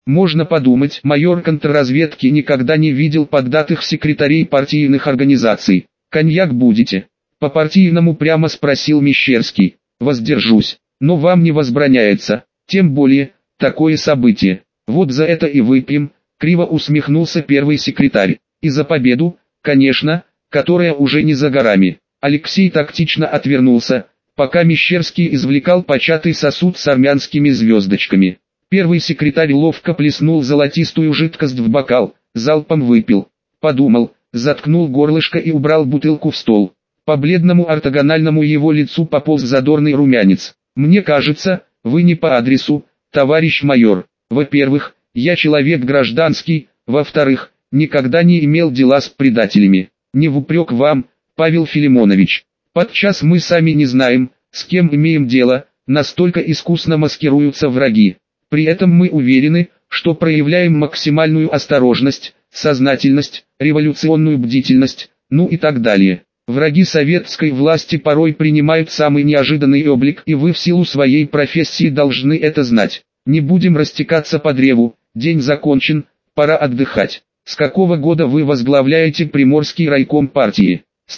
Можно подумать, майор контрразведки никогда не видел поддатых секретарей партийных организаций. «Коньяк будете?» По-партийному прямо спросил Мещерский. «Воздержусь, но вам не возбраняется, тем более, такое событие. Вот за это и выпьем», криво усмехнулся первый секретарь. «И за победу, конечно, которая уже не за горами». Алексей тактично отвернулся, пока Мещерский извлекал початый сосуд с армянскими звездочками. Первый секретарь ловко плеснул золотистую жидкость в бокал, залпом выпил. Подумал, заткнул горлышко и убрал бутылку в стол. По бледному ортогональному его лицу пополз задорный румянец. «Мне кажется, вы не по адресу, товарищ майор. Во-первых, я человек гражданский, во-вторых, никогда не имел дела с предателями. Не в упрек вам, Павел Филимонович. Подчас мы сами не знаем, с кем имеем дело, настолько искусно маскируются враги. При этом мы уверены, что проявляем максимальную осторожность, сознательность, революционную бдительность, ну и так далее. Враги советской власти порой принимают самый неожиданный облик, и вы в силу своей профессии должны это знать. Не будем растекаться по древу, день закончен, пора отдыхать. С какого года вы возглавляете Приморский райком партии?» «С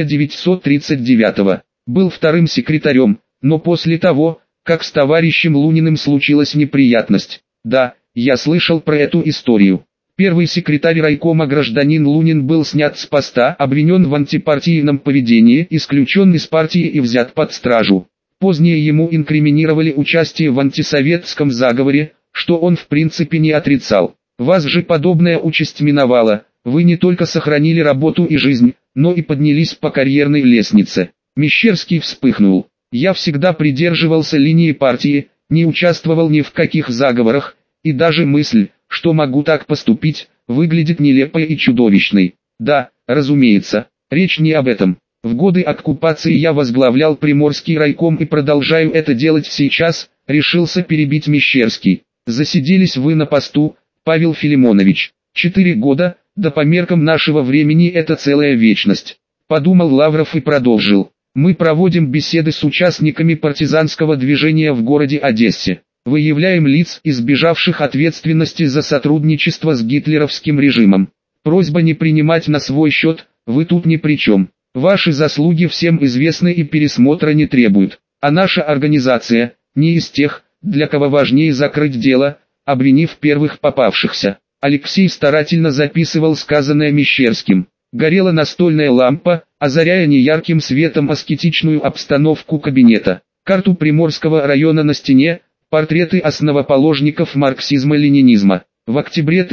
1939-го. Был вторым секретарем, но после того, как с товарищем Луниным случилась неприятность». «Да, я слышал про эту историю. Первый секретарь райкома гражданин Лунин был снят с поста, обвинен в антипартийном поведении, исключен из партии и взят под стражу. Позднее ему инкриминировали участие в антисоветском заговоре, что он в принципе не отрицал. Вас же подобная участь миновала, вы не только сохранили работу и жизнь, но и поднялись по карьерной лестнице». Мещерский вспыхнул. «Я всегда придерживался линии партии, не участвовал ни в каких заговорах, и даже мысль, что могу так поступить, выглядит нелепой и чудовищной. Да, разумеется, речь не об этом. В годы оккупации я возглавлял Приморский райком и продолжаю это делать сейчас», решился перебить Мещерский. «Засиделись вы на посту, Павел Филимонович. 4 года, да по меркам нашего времени это целая вечность», подумал Лавров и продолжил. «Мы проводим беседы с участниками партизанского движения в городе Одессе. Выявляем лиц, избежавших ответственности за сотрудничество с гитлеровским режимом. Просьба не принимать на свой счет, вы тут ни при чем. Ваши заслуги всем известны и пересмотра не требуют. А наша организация, не из тех, для кого важнее закрыть дело, обвинив первых попавшихся». Алексей старательно записывал сказанное Мещерским. Горела настольная лампа, озаряя неярким светом аскетичную обстановку кабинета. Карту Приморского района на стене, портреты основоположников марксизма-ленинизма. В октябре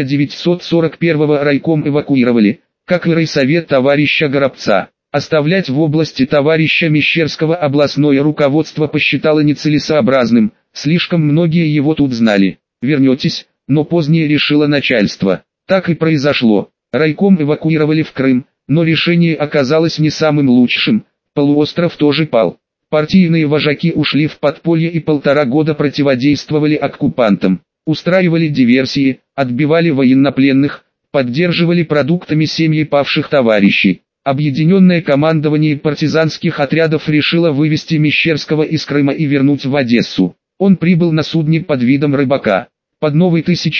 1941 райком эвакуировали, как и райсовет товарища Горобца. Оставлять в области товарища Мещерского областное руководство посчитало нецелесообразным, слишком многие его тут знали. «Вернетесь», но позднее решило начальство. Так и произошло. Райком эвакуировали в Крым, но решение оказалось не самым лучшим, полуостров тоже пал. Партийные вожаки ушли в подполье и 1,5 года противодействовали оккупантам, устраивали диверсии, отбивали военнопленных, поддерживали продуктами семьи павших товарищей. Объединенное командование партизанских отрядов решило вывести Мещерского из Крыма и вернуть в Одессу. Он прибыл на судне под видом рыбака. Под новый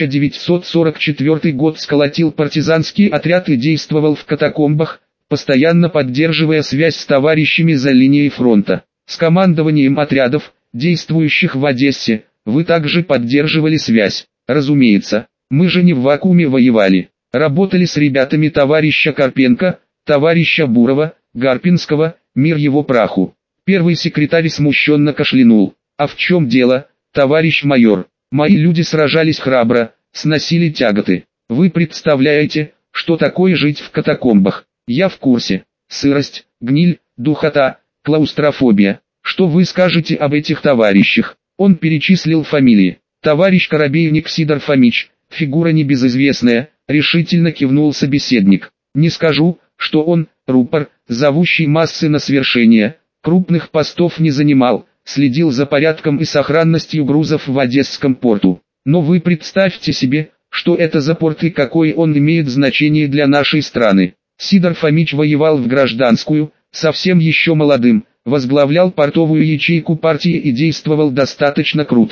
1944 год сколотил партизанский отряд и действовал в катакомбах, постоянно поддерживая связь с товарищами за линией фронта. С командованием отрядов, действующих в Одессе, вы также поддерживали связь. Разумеется, мы же не в вакууме воевали. Работали с ребятами товарища Карпенко, товарища Бурова, Гарпинского, мир его праху. Первый секретарь смущенно кашлянул. «А в чем дело, товарищ майор? Мои люди сражались храбро, сносили тяготы. Вы представляете, что такое жить в катакомбах? Я в курсе. Сырость, гниль, духота, клаустрофобия. Что вы скажете об этих товарищах?» Он перечислил фамилии. «Товарищ Коробейник Сидор Фомич, фигура небезызвестная», решительно кивнул собеседник. «Не скажу, что он, рупор, зовущий массы на свершение, крупных постов не занимал, следил за порядком и сохранностью грузов в Одесском порту. Но вы представьте себе, что это за порт и какое он имеет значение для нашей страны. Сидор Фомич воевал в гражданскую, совсем еще молодым, возглавлял портовую ячейку партии и действовал достаточно круто.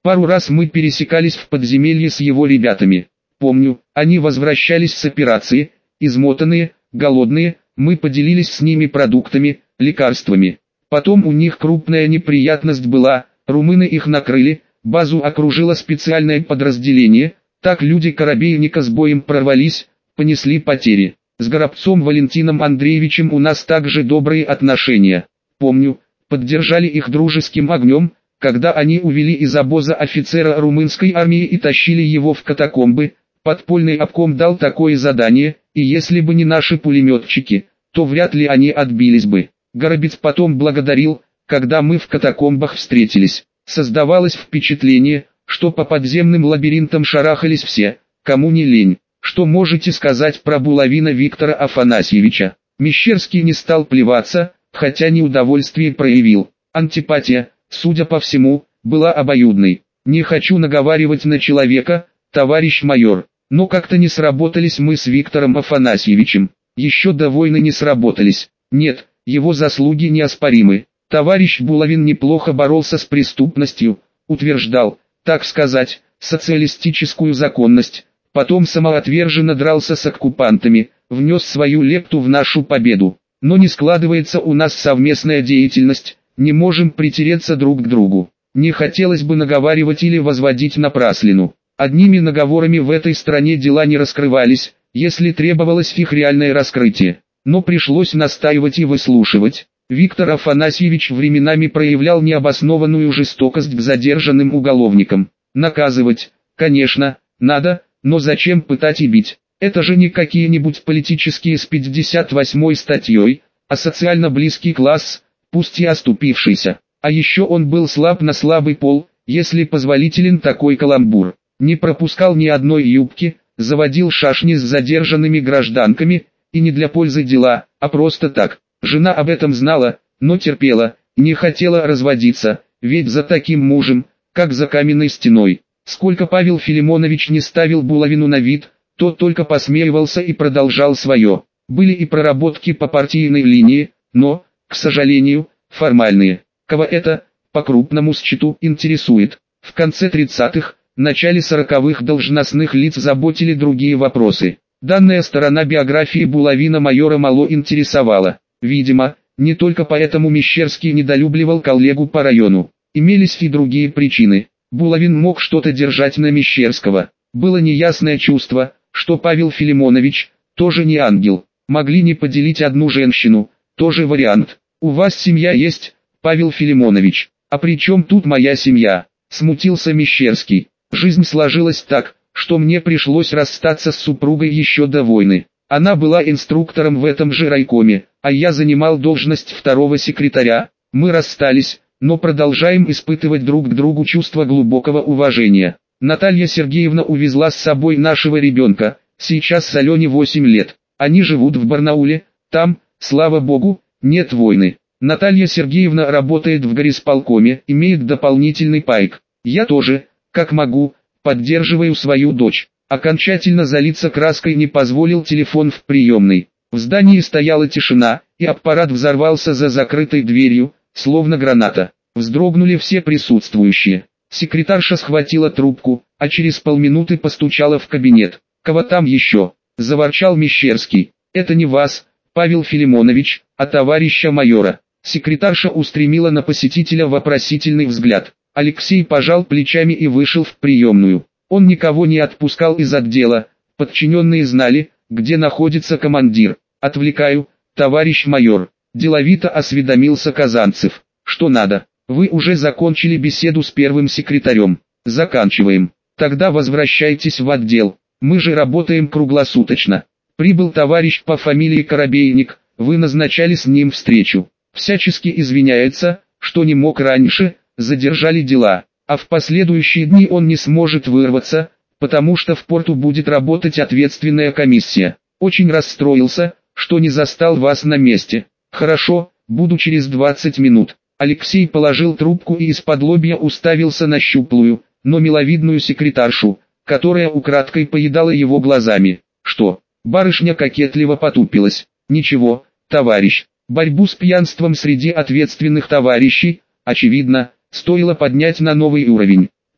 Пару раз мы пересекались в подземелье с его ребятами. Помню, они возвращались с операции, измотанные, голодные, мы поделились с ними продуктами, лекарствами. Потом у них крупная неприятность была, румыны их накрыли, базу окружило специальное подразделение, так люди Коробейника с боем прорвались, понесли потери. С Горобцом Валентином Андреевичем у нас также добрые отношения. Помню, поддержали их дружеским огнем, когда они увели из обоза офицера румынской армии и тащили его в катакомбы. Подпольный обком дал такое задание, и если бы не наши пулеметчики, то вряд ли они отбились бы. Горобец потом благодарил, когда мы в катакомбах встретились. Создавалось впечатление, что по подземным лабиринтам шарахались все, кому не лень. Что можете сказать про Булавина Виктора Афанасьевича? Мещерский не стал плеваться, хотя неудовольствие проявил. Антипатия, судя по всему, была обоюдной. Не хочу наговаривать на человека, товарищ майор, но как-то не сработались мы с Виктором Афанасьевичем. Еще до войны не сработались. Нет, его заслуги неоспоримы. Товарищ Булавин неплохо боролся с преступностью, утверждал, так сказать, социалистическую законность. Потом самоотверженно дрался с оккупантами, внес свою лепту в нашу победу. Но не складывается у нас совместная деятельность, не можем притереться друг к другу. Не хотелось бы наговаривать или возводить напраслину. Одними наговорами в этой стране дела не раскрывались, если требовалось их реальное раскрытие. Но пришлось настаивать и выслушивать. Виктор Афанасьевич временами проявлял необоснованную жестокость к задержанным уголовникам. Наказывать, конечно, надо, но зачем пытать и бить? Это же не какие-нибудь политические с 58-й статьей, а социально близкий класс, пусть и оступившийся. А еще он был слаб на слабый пол, если позволителен такой каламбур. Не пропускал ни одной юбки, заводил шашни с задержанными гражданками, и не для пользы дела, а просто так. Жена об этом знала, но терпела, не хотела разводиться, ведь за таким мужем, как за каменной стеной. Сколько Павел Филимонович не ставил Булавину на вид, тот только посмеивался и продолжал свое. Были и проработки по партийной линии, но, к сожалению, формальные. Кого это, по крупному счету, интересует? В конце 30-х, начале 40-х должностных лиц заботили другие вопросы. Данная сторона биографии Булавина майора мало интересовала. Видимо, не только поэтому Мещерский недолюбливал коллегу по району. Имелись и другие причины. Булавин мог что-то держать на Мещерского. Было неясное чувство, что Павел Филимонович тоже не ангел. Могли не поделить одну женщину, тоже вариант. У вас семья есть, Павел Филимонович. А при чем тут моя семья? Смутился Мещерский. Жизнь сложилась так, что мне пришлось расстаться с супругой еще до войны. Она была инструктором в этом же райкоме, а я занимал должность второго секретаря. Мы расстались, но продолжаем испытывать друг к другу чувство глубокого уважения. Наталья Сергеевна увезла с собой нашего ребенка, сейчас Алене 8 лет. Они живут в Барнауле, там, слава богу, нет войны. Наталья Сергеевна работает в горисполкоме, имеет дополнительный пайк. Я тоже, как могу, поддерживаю свою дочь. Окончательно залиться краской не позволил телефон в приемной. В здании стояла тишина, и аппарат взорвался за закрытой дверью, словно граната. Вздрогнули все присутствующие. Секретарша схватила трубку, а через полминуты постучала в кабинет. «Кого там еще?» – заворчал Мещерский. «Это не вас, Павел Филимонович, а товарища майора». Секретарша устремила на посетителя вопросительный взгляд. Алексей пожал плечами и вышел в приемную. Он никого не отпускал из отдела, подчиненные знали, где находится командир. «Отвлекаю, товарищ майор», – деловито осведомился Казанцев. «Что надо? Вы уже закончили беседу с первым секретарем». «Заканчиваем. Тогда возвращайтесь в отдел. Мы же работаем круглосуточно. Прибыл товарищ по фамилии Коробейник, вы назначали с ним встречу. Всячески извиняется, что не мог раньше, задержали дела. А в последующие дни он не сможет вырваться, потому что в порту будет работать ответственная комиссия. Очень расстроился, что не застал вас на месте. Хорошо, буду через 20 минут». Алексей положил трубку и из-под-лобья уставился на щуплую, но миловидную секретаршу, которая украдкой поедала его глазами. «Что?» Барышня кокетливо потупилась. «Ничего, товарищ, борьбу с пьянством среди ответственных товарищей, очевидно, стоило поднять на новый уровень.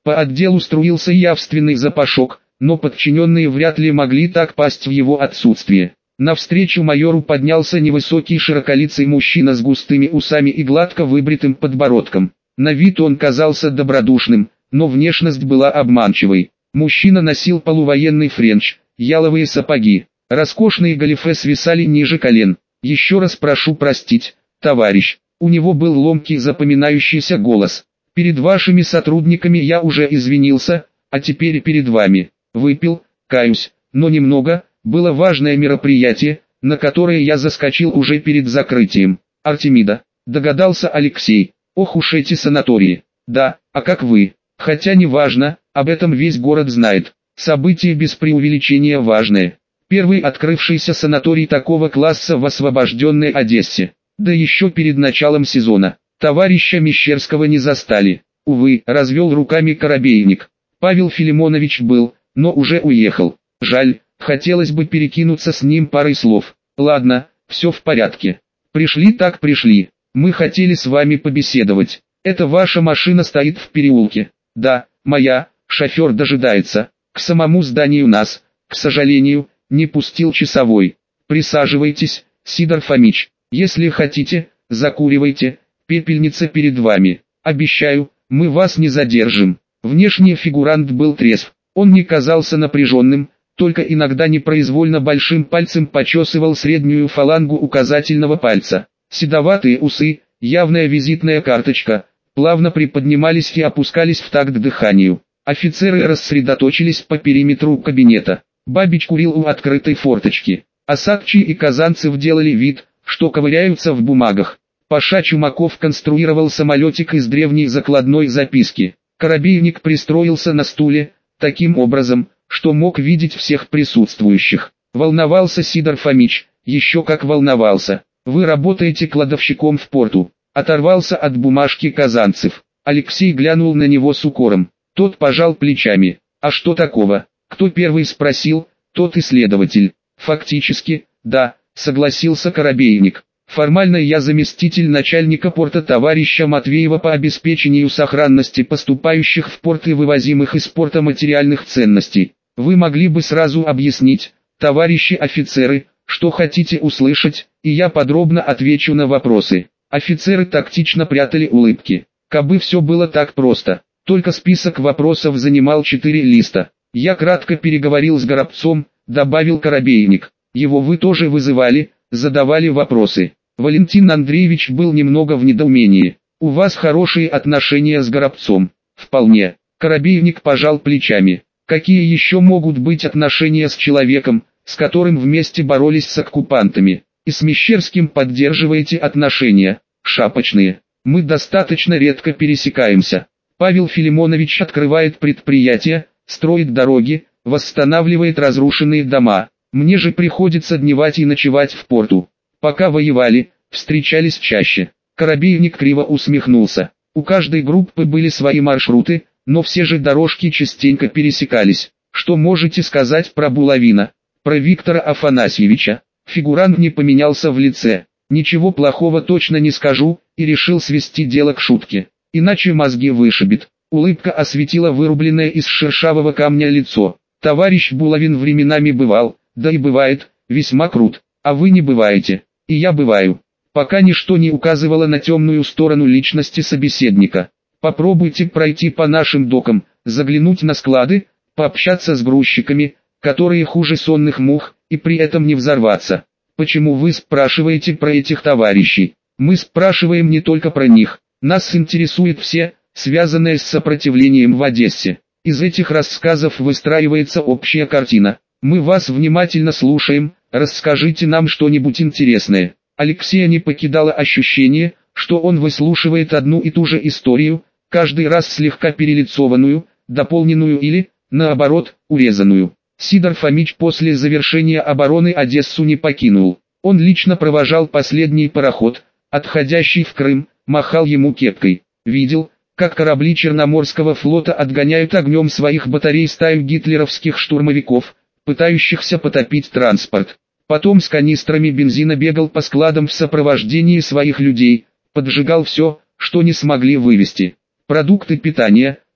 По отделу струился явственный запашок, но подчиненные вряд ли могли так пасть в его отсутствие. Навстречу майору поднялся невысокий широколицый мужчина с густыми усами и гладко выбритым подбородком. На вид он казался добродушным, но внешность была обманчивой. Мужчина носил полувоенный френч, яловые сапоги, роскошные галифе свисали ниже колен. «Еще раз прошу простить, товарищ». У него был ломкий запоминающийся голос. «Перед вашими сотрудниками я уже извинился, а теперь перед вами. Выпил, каюсь, но немного. Было важное мероприятие, на которое я заскочил уже перед закрытием». «Артемида», догадался Алексей. «Ох уж эти санатории». «Да, а как вы?» «Хотя не важно, об этом весь город знает. Событие без преувеличения важное. Первый открывшийся санаторий такого класса в освобожденной Одессе. Да еще перед началом сезона. Товарища Мещерского не застали». «Увы», развел руками Коробейник. «Павел Филимонович был, но уже уехал. Жаль, хотелось бы перекинуться с ним парой слов». «Ладно, все в порядке. Пришли так пришли. Мы хотели с вами побеседовать. Это ваша машина стоит в переулке?» «Да, моя, шофер дожидается. К самому зданию нас, к сожалению, не пустил часовой. Присаживайтесь, Сидор Фомич. Если хотите, закуривайте, пепельница перед вами. Обещаю, мы вас не задержим». Внешне фигурант был трезв. Он не казался напряженным, только иногда непроизвольно большим пальцем почесывал среднюю фалангу указательного пальца. Седоватые усы, явная визитная карточка, плавно приподнимались и опускались в такт дыханию. Офицеры рассредоточились по периметру кабинета. Бабич курил у открытой форточки. Осадчий и Казанцев делали вид, что ковыряются в бумагах. Паша Чумаков конструировал самолетик из древней закладной записки. Коробейник пристроился на стуле, таким образом, что мог видеть всех присутствующих. Волновался Сидор Фомич, еще как волновался. «Вы работаете кладовщиком в порту», — оторвался от бумажки Казанцев. Алексей глянул на него с укором. Тот пожал плечами. «А что такого? Кто первый спросил, тот и следователь». «Фактически, да», — согласился Коробейник. «Формально я заместитель начальника порта товарища Матвеева по обеспечению сохранности поступающих в порт и вывозимых из порта материальных ценностей. Вы могли бы сразу объяснить, товарищи офицеры, что хотите услышать, и я подробно отвечу на вопросы». Офицеры тактично прятали улыбки. Кабы все было так просто. Только список вопросов занимал 4 листа. «Я кратко переговорил с Горобцом», — добавил Коробейник. «Его вы тоже вызывали, задавали вопросы». Валентин Андреевич был немного в недоумении. «У вас хорошие отношения с Горобцом?» «Вполне». Коробейник пожал плечами. «Какие еще могут быть отношения с человеком, с которым вместе боролись с оккупантами? И с Мещерским поддерживаете отношения?» «Шапочные. Мы достаточно редко пересекаемся. Павел Филимонович открывает предприятия, строит дороги, восстанавливает разрушенные дома. Мне же приходится дневать и ночевать в порту. Пока воевали, встречались чаще». Коробейник криво усмехнулся. У каждой группы были свои маршруты, но все же дорожки частенько пересекались. «Что можете сказать про Булавина?» «Про Виктора Афанасьевича?» Фигурант не поменялся в лице. «Ничего плохого точно не скажу», и решил свести дело к шутке. «Иначе мозги вышибет». Улыбка осветила вырубленное из шершавого камня лицо. «Товарищ Булавин временами бывал, да и бывает, весьма крут. А вы не бываете, и я бываю». Пока ничто не указывало на темную сторону личности собеседника. «Попробуйте пройти по нашим докам, заглянуть на склады, пообщаться с грузчиками, которые хуже сонных мух, и при этом не взорваться. Почему вы спрашиваете про этих товарищей? Мы спрашиваем не только про них. Нас интересует все, связанное с сопротивлением в Одессе. Из этих рассказов выстраивается общая картина. Мы вас внимательно слушаем, расскажите нам что-нибудь интересное». Алексея не покидало ощущение, что он выслушивает одну и ту же историю, каждый раз слегка перелицованную, дополненную или, наоборот, урезанную. Сидор Фомич после завершения обороны Одессу не покинул. Он лично провожал последний пароход, отходящий в Крым, махал ему кепкой. Видел, как корабли Черноморского флота отгоняют огнем своих батарей стаю гитлеровских штурмовиков, пытающихся потопить транспорт. Потом с канистрами бензина бегал по складам в сопровождении своих людей, поджигал все, что не смогли вывести. Продукты питания,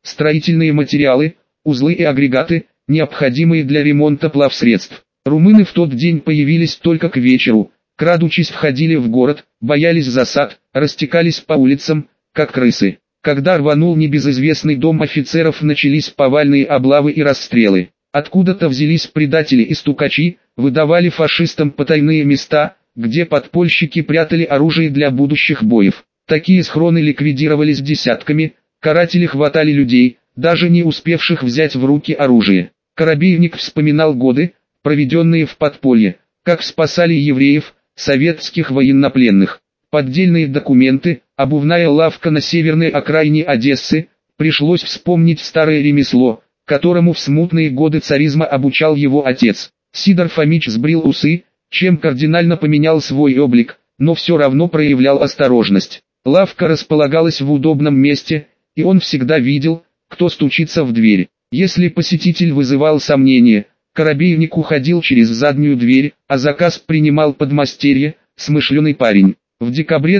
строительные материалы, узлы и агрегаты, необходимые для ремонта плавсредств. Румыны в тот день появились только к вечеру, крадучись входили в город, боялись засад, растекались по улицам, как крысы. Когда рванул небезызвестный дом офицеров, начались повальные облавы и расстрелы. Откуда-то взялись предатели и стукачи, выдавали фашистам потайные места, где подпольщики прятали оружие для будущих боев. Такие схроны ликвидировались десятками, каратели хватали людей, даже не успевших взять в руки оружие. Коробейник вспоминал годы, проведенные в подполье, как спасали евреев, советских военнопленных. Поддельные документы, обувная лавка на северной окраине Одессы, пришлось вспомнить старое ремесло, которому в смутные годы царизма обучал его отец. Сидор Фомич сбрил усы, чем кардинально поменял свой облик, но все равно проявлял осторожность. Лавка располагалась в удобном месте, и он всегда видел, кто стучится в дверь. Если посетитель вызывал сомнения, коробейник уходил через заднюю дверь, а заказ принимал подмастерье, смышленый парень. В декабре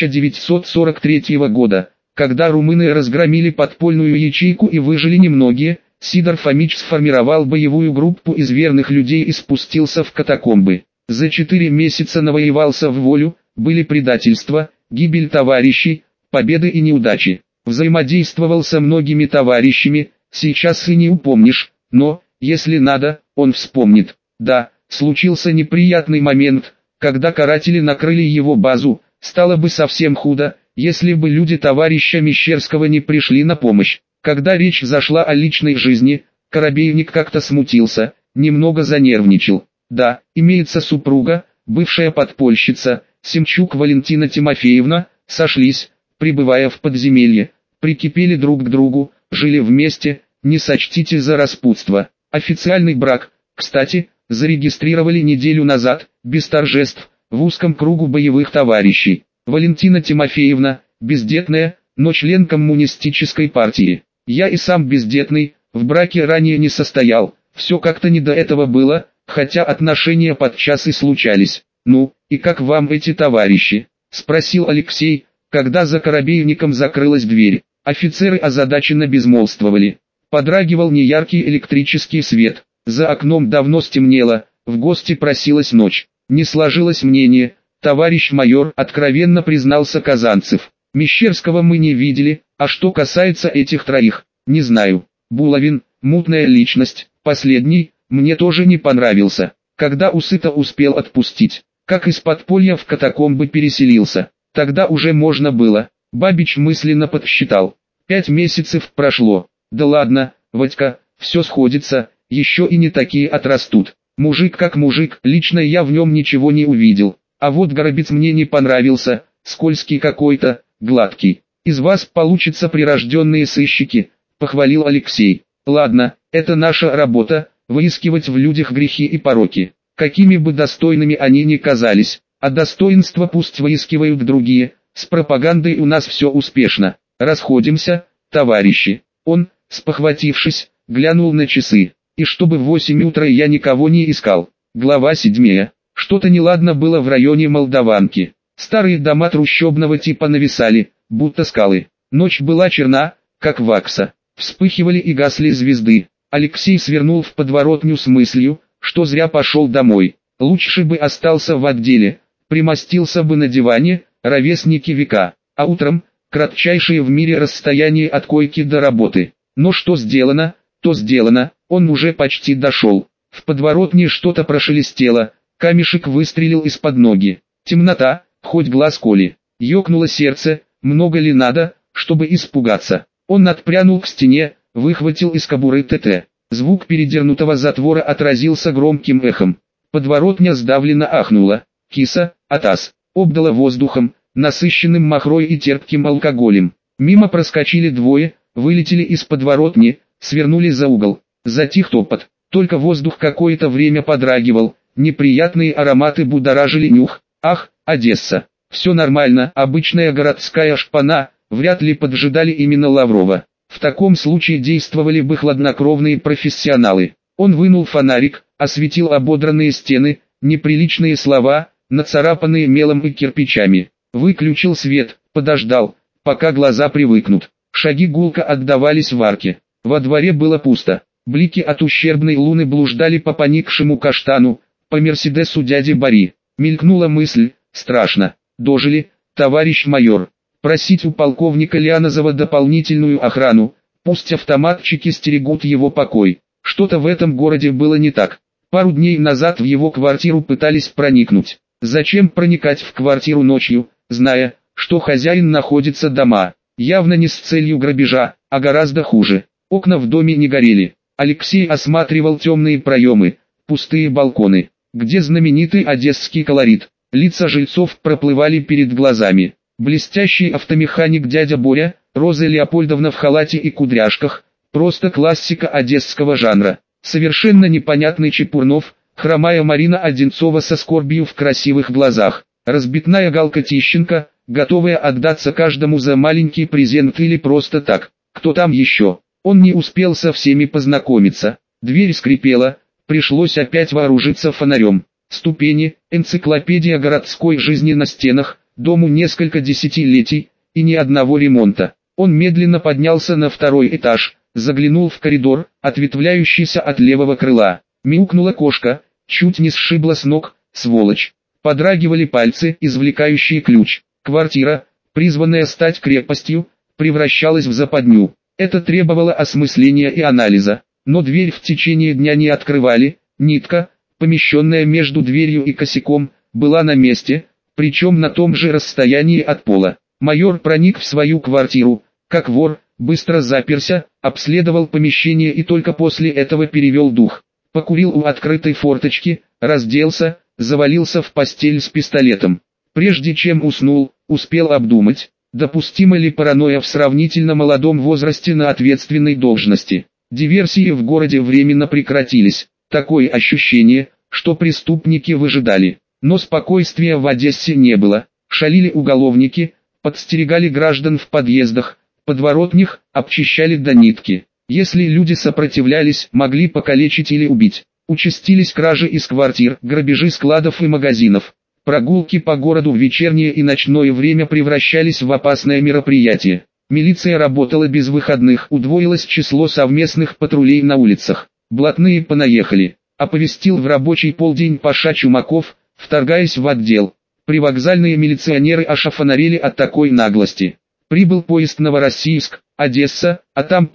1943 года, когда румыны разгромили подпольную ячейку и выжили немногие, Сидор Фомич сформировал боевую группу из верных людей и спустился в катакомбы. За 4 месяца навоевался в волю, были предательства, гибель товарищей, победы и неудачи. Взаимодействовал со многими товарищами, сейчас и не упомнишь, но, если надо, он вспомнит. Да, случился неприятный момент, когда каратели накрыли его базу, стало бы совсем худо, если бы люди товарища Мещерского не пришли на помощь. Когда речь зашла о личной жизни, Коробейник как-то смутился, немного занервничал. Да, имеется супруга, бывшая подпольщица, Семчук Валентина Тимофеевна, сошлись, пребывая в подземелье, прикипели друг к другу, жили вместе, не сочтите за распутство. Официальный брак, кстати, зарегистрировали неделю назад, без торжеств, в узком кругу боевых товарищей. Валентина Тимофеевна, бездетная, но член коммунистической партии. Я и сам бездетный, в браке ранее не состоял, все как-то не до этого было, хотя отношения подчас и случались. «Ну, и как вам эти товарищи?» – спросил Алексей, когда за коробейником закрылась дверь. Офицеры озадаченно безмолвствовали. Подрагивал неяркий электрический свет. За окном давно стемнело, в гости просилась ночь. Не сложилось мнение, товарищ майор, откровенно признался Казанцев. Мещерского мы не видели, а что касается этих троих, не знаю. Булавин, мутная личность, последний, мне тоже не понравился. Когда Усыта успел отпустить, как из подполья в катакомбы переселился, тогда уже можно было. Бабич мысленно подсчитал. 5 месяцев прошло. Да ладно, Вадька, все сходится, еще и не такие отрастут. Мужик как мужик, лично я в нем ничего не увидел. А вот Горобец мне не понравился, скользкий какой-то, гладкий. Из вас получатся прирожденные сыщики, похвалил Алексей. Ладно, это наша работа, выискивать в людях грехи и пороки. Какими бы достойными они ни казались, а достоинства пусть выискивают другие, с пропагандой у нас все успешно. Расходимся, товарищи. Он, спохватившись, глянул на часы. И чтобы в 8 утра я никого не искал. Глава 7. Что-то неладно было в районе Молдаванки. Старые дома трущобного типа нависали, будто скалы. Ночь была черна, как вакса. Вспыхивали и гасли звезды. Алексей свернул в подворотню с мыслью, что зря пошел домой. Лучше бы остался в отделе, примостился бы на диване, ровесники века. А утром, кратчайшее в мире расстояние от койки до работы. Но что сделано, то сделано, он уже почти дошел. В подворотне что-то прошелестело, камешек выстрелил из-под ноги. Темнота, хоть глаз коли. Ёкнуло сердце, много ли надо, чтобы испугаться. Он отпрянул к стене, выхватил из кобуры ТТ. Звук передернутого затвора отразился громким эхом. Подворотня сдавленно ахнула. Киса, Атас, обдала воздухом, насыщенным махрой и терпким алкоголем. Мимо проскочили двое, вылетели из подворотни, свернули за угол. Затих топот, только воздух какое-то время подрагивал, неприятные ароматы будоражили нюх. Ах, Одесса, все нормально, обычная городская шпана, вряд ли поджидали именно Лаврова. В таком случае действовали бы хладнокровные профессионалы. Он вынул фонарик, осветил ободранные стены, неприличные слова, нацарапанные мелом и кирпичами. Выключил свет, подождал, пока глаза привыкнут. Шаги гулко отдавались в арке. Во дворе было пусто. Блики от ущербной луны блуждали по поникшему каштану, по Мерседесу дяди Бари. Мелькнула мысль: страшно. Дожили, товарищ майор. Просить у полковника Лианозова дополнительную охрану, пусть автоматчики стерегут его покой. Что-то в этом городе было не так. Пару дней назад в его квартиру пытались проникнуть. Зачем проникать в квартиру ночью, зная, что хозяин находится дома? Явно не с целью грабежа, а гораздо хуже. Окна в доме не горели. Алексей осматривал темные проемы, пустые балконы, где знаменитый одесский колорит. Лица жильцов проплывали перед глазами. Блестящий автомеханик дядя Боря, Роза Леопольдовна в халате и кудряшках, просто классика одесского жанра. Совершенно непонятный Чепурнов, хромая Марина Одинцова со скорбью в красивых глазах, разбитная Галка Тищенко, готовая отдаться каждому за маленький презент или просто так. Кто там еще? Он не успел со всеми познакомиться. Дверь скрипела, пришлось опять вооружиться фонарем. Ступени, энциклопедия городской жизни на стенах, дому несколько десятилетий, и ни одного ремонта. Он медленно поднялся на второй этаж, заглянул в коридор, ответвляющийся от левого крыла. Мяукнула кошка, чуть не сшибла с ног, сволочь. Подрагивали пальцы, извлекающие ключ. Квартира, призванная стать крепостью, превращалась в западню. Это требовало осмысления и анализа. Но дверь в течение дня не открывали, нитка, помещенная между дверью и косяком, была на месте, причем на том же расстоянии от пола. Майор проник в свою квартиру, как вор, быстро заперся, обследовал помещение и только после этого перевел дух. Покурил у открытой форточки, разделся, завалился в постель с пистолетом. Прежде чем уснул, успел обдумать, допустима ли паранойя в сравнительно молодом возрасте на ответственной должности. Диверсии в городе временно прекратились. Такое ощущение, что преступники выжидали. Но спокойствия в Одессе не было. Шалили уголовники, подстерегали граждан в подъездах, подворотнях, обчищали до нитки. Если люди сопротивлялись, могли покалечить или убить. Участились кражи из квартир, грабежи складов и магазинов. Прогулки по городу в вечернее и ночное время превращались в опасное мероприятие. Милиция работала без выходных, удвоилось число совместных патрулей на улицах. Блатные понаехали. Оповестил в рабочий полдень Паша Чумаков, вторгаясь в отдел. Привокзальные милиционеры аж офонарели от такой наглости. Прибыл поезд Новороссийск, Одесса, а там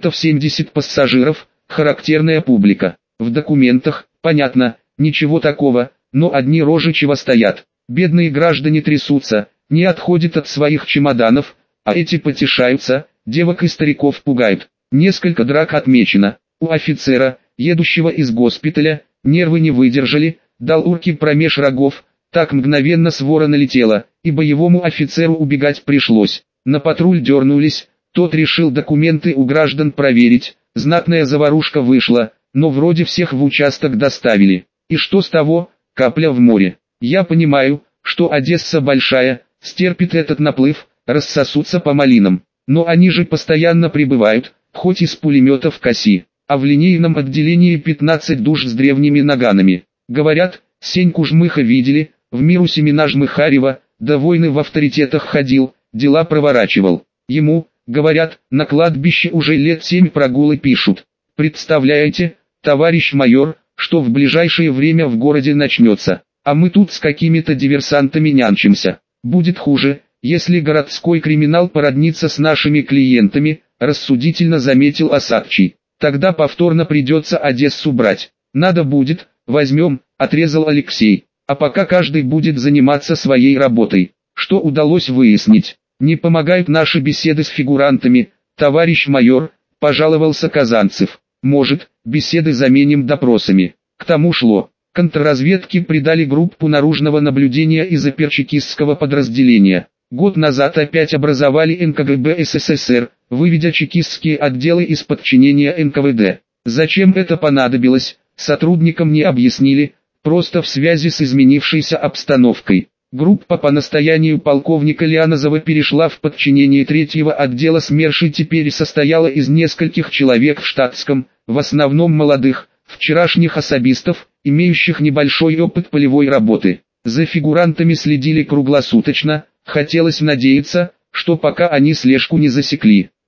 70% пассажиров, характерная публика. В документах, понятно, ничего такого, но одни рожи чего стоят. Бедные граждане трясутся, не отходят от своих чемоданов, а эти потешаются, девок и стариков пугают. Несколько драк отмечено. У офицера, едущего из госпиталя, нервы не выдержали, дал урки промеж рогов, так мгновенно свора налетела, и боевому офицеру убегать пришлось. На патруль дернулись, тот решил документы у граждан проверить, знатная заварушка вышла, но вроде всех в участок доставили. И что с того, капля в море. Я понимаю, что Одесса большая, стерпит этот наплыв, рассосутся по малинам. Но они же постоянно прибывают, хоть из пулеметов коси. А в линейном отделении 15 душ с древними наганами. Говорят, Сеньку Жмыха видели, в миру семена Жмыхарева, до войны в авторитетах ходил, дела проворачивал. Ему, говорят, на кладбище уже лет 7 прогулы пишут. Представляете, товарищ майор, что в ближайшее время в городе начнется, а мы тут с какими-то диверсантами нянчимся. Будет хуже, если городской криминал породнится с нашими клиентами, рассудительно заметил Осадчий. Тогда повторно придется Одессу брать. Надо будет, возьмем, отрезал Алексей. А пока каждый будет заниматься своей работой. Что удалось выяснить? Не помогают наши беседы с фигурантами, товарищ майор, пожаловался Казанцев. Может, беседы заменим допросами. К тому шло. Контрразведки придали группу наружного наблюдения из оперчекистского подразделения. Год назад опять образовали НКГБ СССР, выведя чекистские отделы из подчинения НКВД. Зачем это понадобилось, сотрудникам не объяснили, просто в связи с изменившейся обстановкой. Группа по настоянию полковника Лианозова перешла в подчинение третьего отдела СМЕРШ и теперь состояла из нескольких человек в штатском, в основном молодых, вчерашних особистов, имеющих небольшой опыт полевой работы. За фигурантами следили круглосуточно, хотелось надеяться, что пока они слежку не засекли.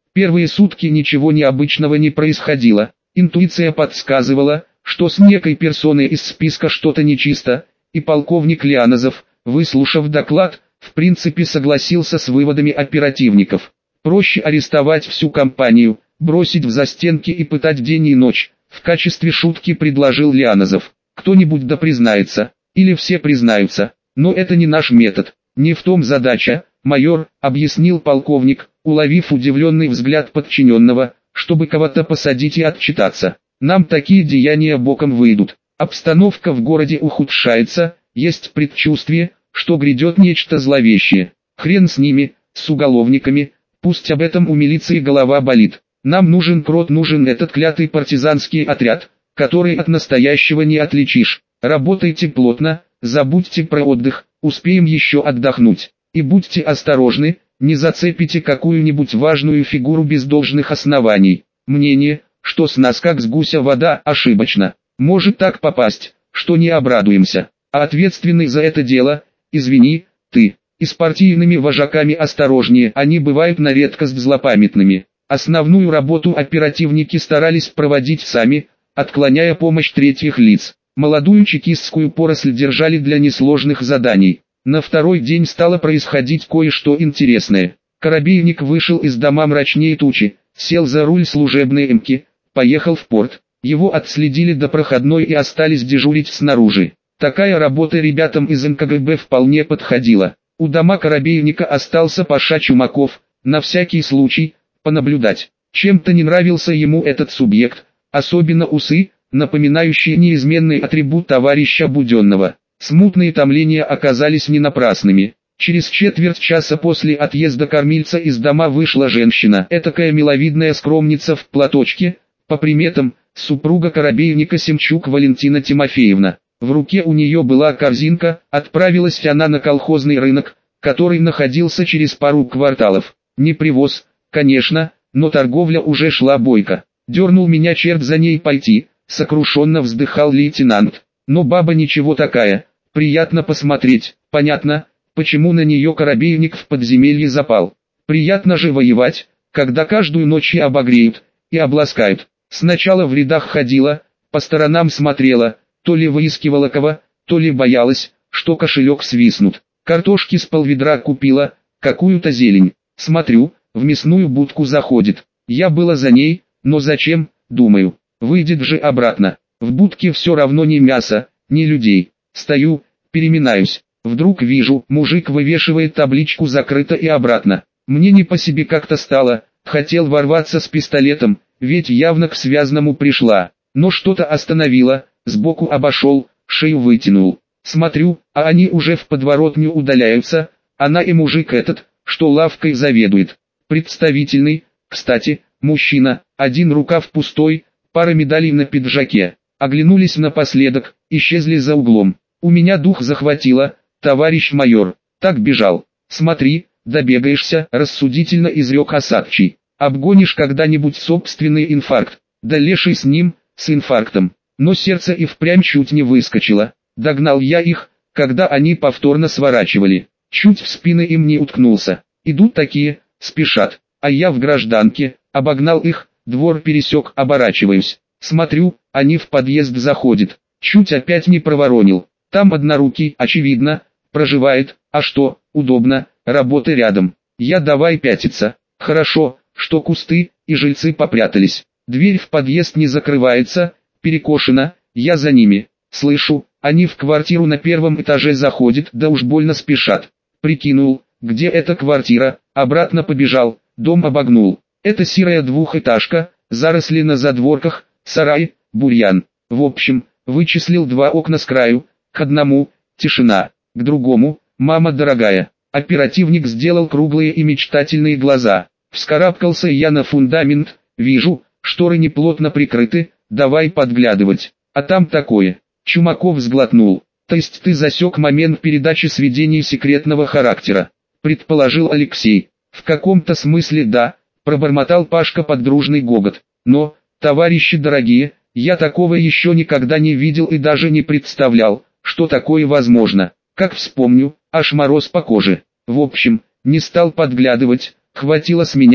Первые сутки ничего необычного не происходило. Интуиция подсказывала, что с некой персоной из списка что-то нечисто, и полковник Лианозов, выслушав доклад, в принципе согласился с выводами оперативников. Проще арестовать всю компанию, бросить в застенки и пытать день и ночь, в качестве шутки предложил Лианозов. Кто-нибудь да признается, или все признаются, но это не наш метод, не в том задача, майор, объяснил полковник, уловив удивленный взгляд подчиненного, чтобы кого-то посадить и отчитаться. Нам такие деяния боком выйдут. Обстановка в городе ухудшается, есть предчувствие, что грядет нечто зловещее. Хрен с ними, с уголовниками, пусть об этом у милиции голова болит. Нам нужен крот, нужен этот клятый партизанский отряд, который от настоящего не отличишь. Работайте плотно, забудьте про отдых, успеем еще отдохнуть. И будьте осторожны, не зацепите какую-нибудь важную фигуру без должных оснований. Мнение, что с нас как с гуся вода, ошибочно. Может так попасть, что не обрадуемся. А ответственный за это дело, извини, ты. И с партийными вожаками осторожнее, они бывают на редкость злопамятными. Основную работу оперативники старались проводить сами, отклоняя помощь третьих лиц. Молодую чекистскую поросль держали для несложных заданий. На второй день стало происходить кое-что интересное. Коробейник вышел из дома мрачнее тучи, сел за руль служебной эмки, поехал в порт. Его отследили до проходной и остались дежурить снаружи. Такая работа ребятам из НКГБ вполне подходила. У дома Коробейника остался Паша Чумаков, на всякий случай, понаблюдать. Чем-то не нравился ему этот субъект, особенно усы, напоминающие неизменный атрибут товарища Буденного. Смутные томления оказались не напрасными. Через четверть часа после отъезда кормильца из дома вышла женщина, этакая миловидная скромница в платочке, по приметам, супруга Коробейника Семчук Валентина Тимофеевна. В руке у нее была корзинка, отправилась она на колхозный рынок, который находился через пару кварталов. Не привоз, конечно, но торговля уже шла бойко. Дернул меня черт за ней пойти, сокрушенно вздыхал лейтенант. Но баба ничего такая, приятно посмотреть, понятно, почему на нее Коробейник в подземелье запал. Приятно же воевать, когда каждую ночь и обогреют, и обласкают. Сначала в рядах ходила, по сторонам смотрела, то ли выискивала кого, то ли боялась, что кошелек свистнут. Картошки с полведра купила, какую-то зелень. Смотрю, в мясную будку заходит. Я было за ней, но зачем, думаю, выйдет же обратно. В будке все равно ни мяса, ни людей. Стою, переминаюсь. Вдруг вижу, мужик вывешивает табличку «Закрыто» и обратно. Мне не по себе как-то стало, хотел ворваться с пистолетом, ведь явно к связному пришла. Но что-то остановило, сбоку обошел, шею вытянул. Смотрю, а они уже в подворотню удаляются, она и мужик этот, что лавкой заведует. Представительный, кстати, мужчина, один рукав пустой, пара медалей на пиджаке. Оглянулись напоследок, исчезли за углом. У меня дух захватило, товарищ майор, так бежал. Смотри, добегаешься, рассудительно изрек Осадчий. Обгонишь когда-нибудь собственный инфаркт. Да леший с ним, с инфарктом. Но сердце и впрямь чуть не выскочило. Догнал я их, когда они повторно сворачивали. Чуть в спины им не уткнулся. Идут такие, спешат. А я в гражданке, обогнал их, двор пересек, оборачиваюсь. Смотрю, они в подъезд заходят. Чуть опять не проворонил. Там однорукий, очевидно, проживает. А что, удобно, работа рядом. Я давай пятиться. Хорошо, что кусты и жильцы попрятались. Дверь в подъезд не закрывается, перекошена, я за ними. Слышу, они в квартиру на первом этаже заходят, да уж больно спешат. Прикинул, где эта квартира, обратно побежал, дом обогнул. Это серая двухэтажка, заросли на задворках, сарай, бурьян. В общем, вычислил два окна с краю, к одному – тишина, к другому – мама дорогая. Оперативник сделал круглые и мечтательные глаза. Вскарабкался я на фундамент, вижу, шторы неплотно прикрыты, давай подглядывать. А там такое. Чумаков сглотнул. То есть ты засек момент передачи сведений секретного характера, предположил Алексей. В каком-то смысле да, пробормотал Пашка под дружный гогот. Но, товарищи дорогие, я такого еще никогда не видел и даже не представлял, что такое возможно. Как вспомню, аж мороз по коже. В общем, не стал подглядывать, хватило с меня,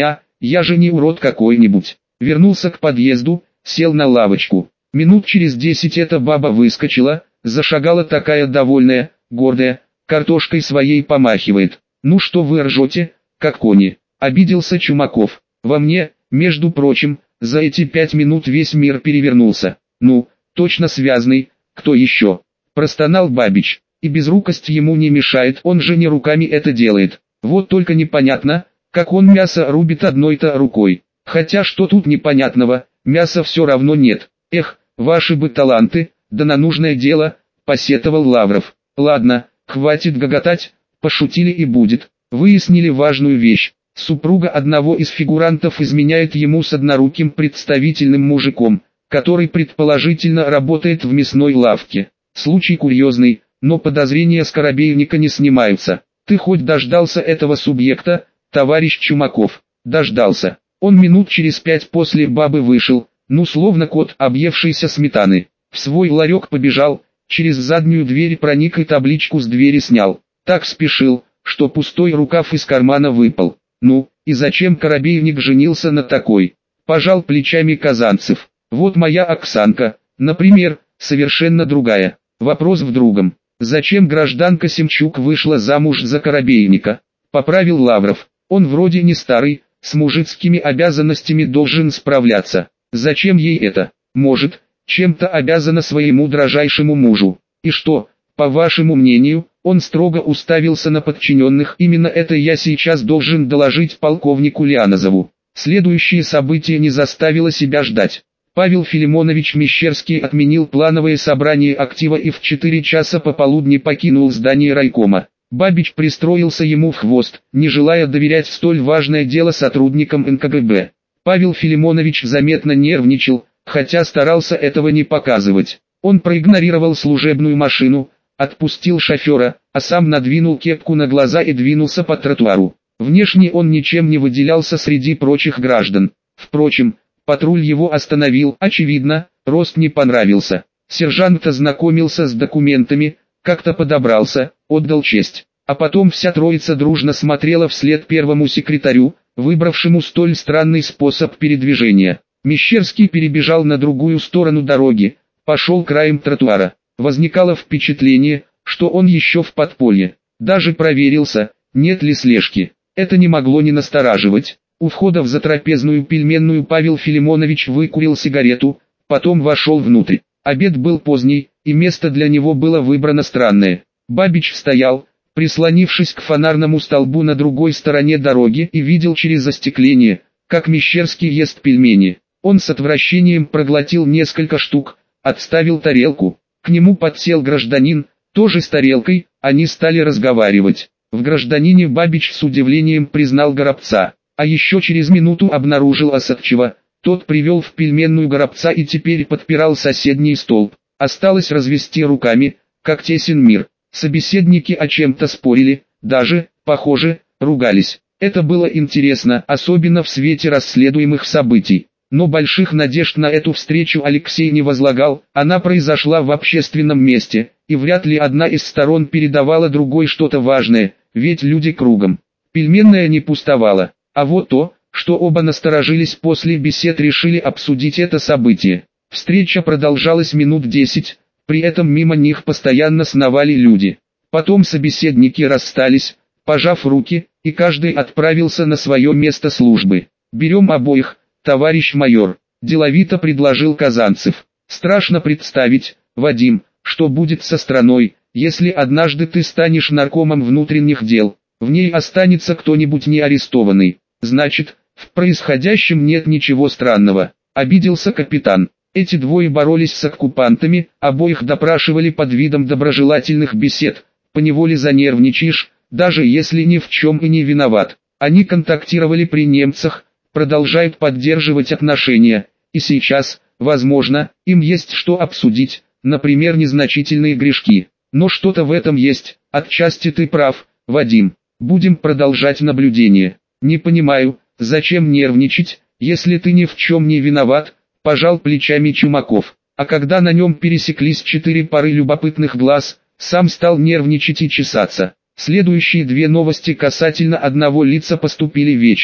я же не урод какой-нибудь. Вернулся к подъезду, сел на лавочку. Минут через 10 эта баба выскочила, зашагала такая довольная, гордая, картошкой своей помахивает. Ну что вы ржете, как кони? Обиделся Чумаков. Во мне, между прочим, за эти 5 минут весь мир перевернулся. Ну, точно связанный, кто еще? Простонал Бабич. И безрукость ему не мешает, он же не руками это делает. Вот только непонятно, как он мясо рубит одной-то рукой. Хотя что тут непонятного, мяса все равно нет. Эх, ваши бы таланты, да на нужное дело, посетовал Лавров. Ладно, хватит гоготать, пошутили и будет. Выяснили важную вещь. Супруга одного из фигурантов изменяет ему с одноруким представительным мужиком, который предположительно работает в мясной лавке. Случай курьезный, но подозрения Скоробейника не снимаются. Ты хоть дождался этого субъекта, товарищ Чумаков? Дождался. Он минут через 5 после бабы вышел, ну словно кот, объевшийся сметаны. В свой ларек побежал, через заднюю дверь проник и табличку с двери снял. Так спешил, что пустой рукав из кармана выпал. Ну, и зачем Коробейник женился на такой? Пожал плечами Казанцев. Вот моя Оксанка, например, совершенно другая. Вопрос в другом. Зачем гражданка Семчук вышла замуж за Коробейника? Поправил Лавров. Он вроде не старый, с мужицкими обязанностями должен справляться. Зачем ей это? Может, чем-то обязана своему дрожайшему мужу. И что, по вашему мнению, он строго уставился на подчиненных. Именно это я сейчас должен доложить полковнику Лианозову. Следующее событие не заставило себя ждать. Павел Филимонович Мещерский отменил плановое собрание актива и в 4 часа пополудни покинул здание райкома. Бабич пристроился ему в хвост, не желая доверять столь важное дело сотрудникам НКГБ. Павел Филимонович заметно нервничал, хотя старался этого не показывать. Он проигнорировал служебную машину, отпустил шофера, а сам надвинул кепку на глаза и двинулся по тротуару. Внешне он ничем не выделялся среди прочих граждан. Впрочем, патруль его остановил, очевидно, рост не понравился. Сержант ознакомился с документами, как-то подобрался, отдал честь. А потом вся троица дружно смотрела вслед первому секретарю, выбравшему столь странный способ передвижения. Мещерский перебежал на другую сторону дороги, пошел краем тротуара. Возникало впечатление, что он еще в подполье. Даже проверился, нет ли слежки. Это не могло не настораживать. У входа в затрапезную пельменную Павел Филимонович выкурил сигарету, потом вошел внутрь. Обед был поздний, и место для него было выбрано странное. Бабич стоял, прислонившись к фонарному столбу на другой стороне дороги, и видел через застекление, как Мещерский ест пельмени. Он с отвращением проглотил несколько штук, отставил тарелку. К нему подсел гражданин, тоже с тарелкой, они стали разговаривать. В гражданине Бабич с удивлением признал Горобца, а еще через минуту обнаружил Осадчева. Тот привел в пельменную Горобца и теперь подпирал соседний столб. Осталось развести руками, как тесен мир. Собеседники о чем-то спорили, даже, похоже, ругались. Это было интересно, особенно в свете расследуемых событий. Но больших надежд на эту встречу Алексей не возлагал, она произошла в общественном месте, и вряд ли одна из сторон передавала другой что-то важное, ведь люди кругом. Пельменная не пустовала, а вот то, что оба насторожились после бесед, решили обсудить это событие. Встреча продолжалась минут 10, при этом мимо них постоянно сновали люди. Потом собеседники расстались, пожав руки, и каждый отправился на свое место службы. «Берем обоих, товарищ майор», – деловито предложил Казанцев. «Страшно представить, Вадим, что будет со страной, если однажды ты станешь наркомом внутренних дел, в ней останется кто-нибудь не арестованный. Значит, в происходящем нет ничего странного», – обиделся капитан. Эти двое боролись с оккупантами, обоих допрашивали под видом доброжелательных бесед. Поневоле занервничаешь, даже если ни в чем и не виноват. Они контактировали при немцах, продолжают поддерживать отношения, и сейчас, возможно, им есть что обсудить, например, незначительные грешки. Но что-то в этом есть, отчасти ты прав, Вадим. Будем продолжать наблюдение. Не понимаю, зачем нервничать, если ты ни в чем не виноват, пожал плечами Чумаков. А когда на нем пересеклись 4 пары любопытных глаз, сам стал нервничать и чесаться. Следующие 2 новости касательно одного лица поступили вечером.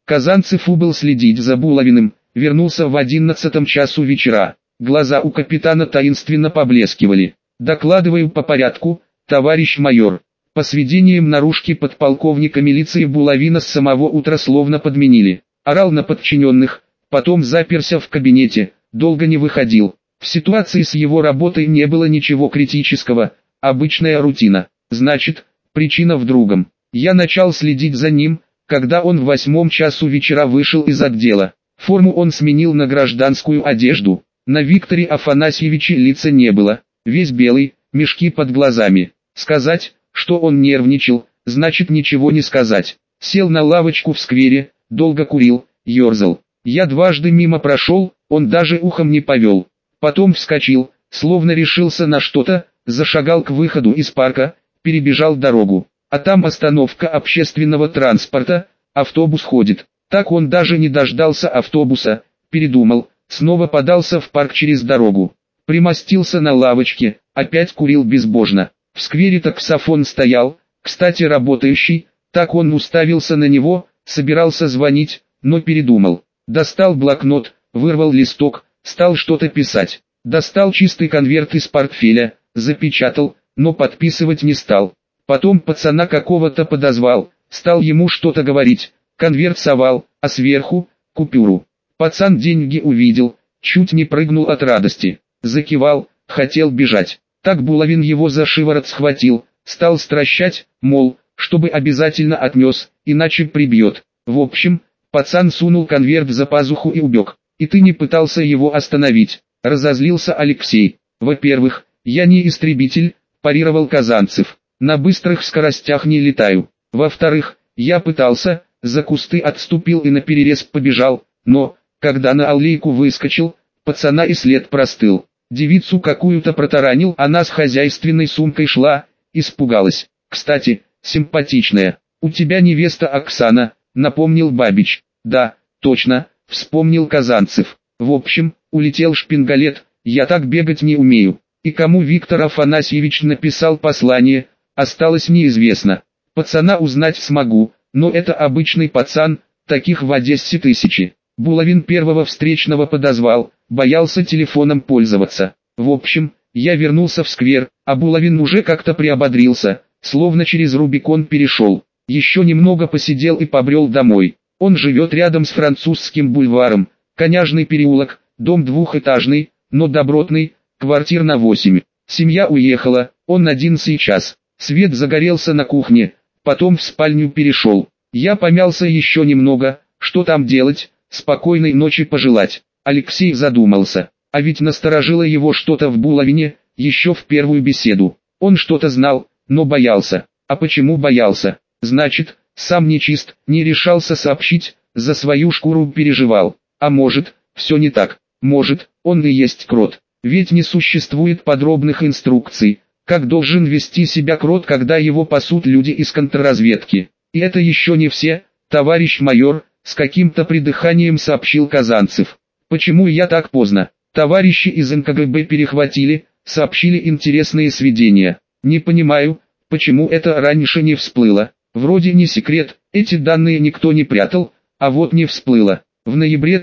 Казанцев убыл следить за Булавиным, вернулся в 11 часу вечера. Глаза у капитана таинственно поблескивали. «Докладываю по порядку, товарищ майор». По сведениям наружки подполковника милиции Булавина с самого утра словно подменили. Орал на подчиненных, потом заперся в кабинете, долго не выходил. В ситуации с его работой не было ничего критического, обычная рутина. Значит, причина в другом. Я начал следить за ним, когда он в 8 часу вечера вышел из отдела. Форму он сменил на гражданскую одежду. На Викторе Афанасьевиче лица не было, весь белый, мешки под глазами. Сказать, что он нервничал, значит ничего не сказать. Сел на лавочку в сквере, долго курил, ерзал. Я дважды мимо прошел, он даже ухом не повел. Потом вскочил, словно решился на что-то, зашагал к выходу из парка, перебежал дорогу. А там остановка общественного транспорта, автобус ходит. Так он даже не дождался автобуса, передумал, снова подался в парк через дорогу. Примостился на лавочке, опять курил безбожно. В сквере таксофон стоял, кстати работающий, так он уставился на него, собирался звонить, но передумал. Достал блокнот, вырвал листок, стал что-то писать. Достал чистый конверт из портфеля, запечатал, но подписывать не стал. Потом пацана какого-то подозвал, стал ему что-то говорить, конверт совал, а сверху – купюру. Пацан деньги увидел, чуть не прыгнул от радости, закивал, хотел бежать. Так Булавин его за шиворот схватил, стал стращать, мол, чтобы обязательно отнес, иначе прибьет. В общем, пацан сунул конверт за пазуху и убег. И ты не пытался его остановить, разозлился Алексей. Во-первых, я не истребитель, парировал Казанцев. На быстрых скоростях не летаю. Во-вторых, я пытался, за кусты отступил и наперерез побежал, но, когда на аллейку выскочил, пацана и след простыл. Девицу какую-то протаранил, она с хозяйственной сумкой шла, испугалась. Кстати, симпатичная. У тебя невеста Оксана, напомнил Бабич. Да, точно, вспомнил Казанцев. В общем, улетел шпингалет, я так бегать не умею. И кому Виктор Афанасьевич написал послание, осталось неизвестно. Пацана узнать смогу, но это обычный пацан, таких в Одессе тысячи. Булавин первого встречного подозвал, боялся телефоном пользоваться. В общем, я вернулся в сквер, а Булавин уже как-то приободрился, словно через Рубикон перешел. Еще немного посидел и побрел домой. Он живет рядом с Французским бульваром, Коняжный переулок, дом двухэтажный, но добротный, квартир на 8. Семья уехала, он один сейчас. Свет загорелся на кухне, потом в спальню перешел. Я помялся еще немного, что там делать, спокойной ночи пожелать. Алексей задумался, а ведь насторожило его что-то в Булавине, еще в первую беседу. Он что-то знал, но боялся. А почему боялся? Значит, сам нечист, не решался сообщить, за свою шкуру переживал. А может, все не так, может, он и есть крот. Ведь не существует подробных инструкций, как должен вести себя крот, когда его пасут люди из контрразведки. И это еще не все, товарищ майор, с каким-то придыханием сообщил Казанцев. Почему я так поздно? Товарищи из НКГБ перехватили, сообщили интересные сведения. Не понимаю, почему это раньше не всплыло. Вроде не секрет, эти данные никто не прятал, а вот не всплыло. В ноябре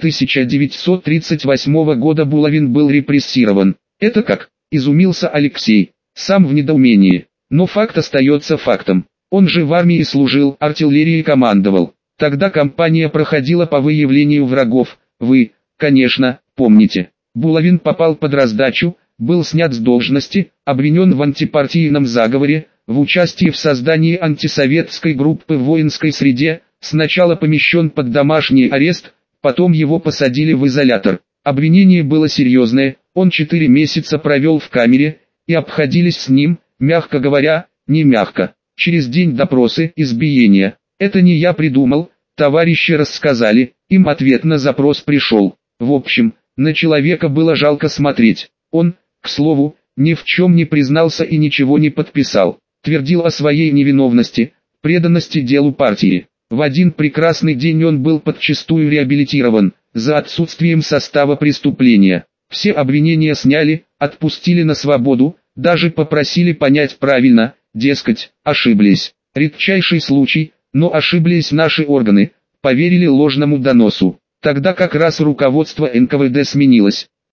1938 года Булавин был репрессирован. Это как? Изумился Алексей. Сам в недоумении. Но факт остается фактом. Он же в армии служил, артиллерией командовал. Тогда кампания проходила по выявлению врагов. Вы, конечно, помните. Булавин попал под раздачу, был снят с должности, обвинен в антипартийном заговоре, в участии в создании антисоветской группы в воинской среде, сначала помещен под домашний арест, потом его посадили в изолятор. Обвинение было серьезное, он 4 месяца провел в камере, и обходились с ним, мягко говоря, не мягко. Через день допросы, избиения. Это не я придумал, товарищи рассказали, им ответ на запрос пришел. В общем, на человека было жалко смотреть. Он, к слову, ни в чем не признался и ничего не подписал. Твердил о своей невиновности, преданности делу партии. В один прекрасный день он был подчистую реабилитирован, за отсутствием состава преступления. Все обвинения сняли, отпустили на свободу, даже попросили понять правильно, дескать, ошиблись. Редчайший случай, но ошиблись наши органы, поверили ложному доносу. Тогда как раз руководство НКВД сменилось.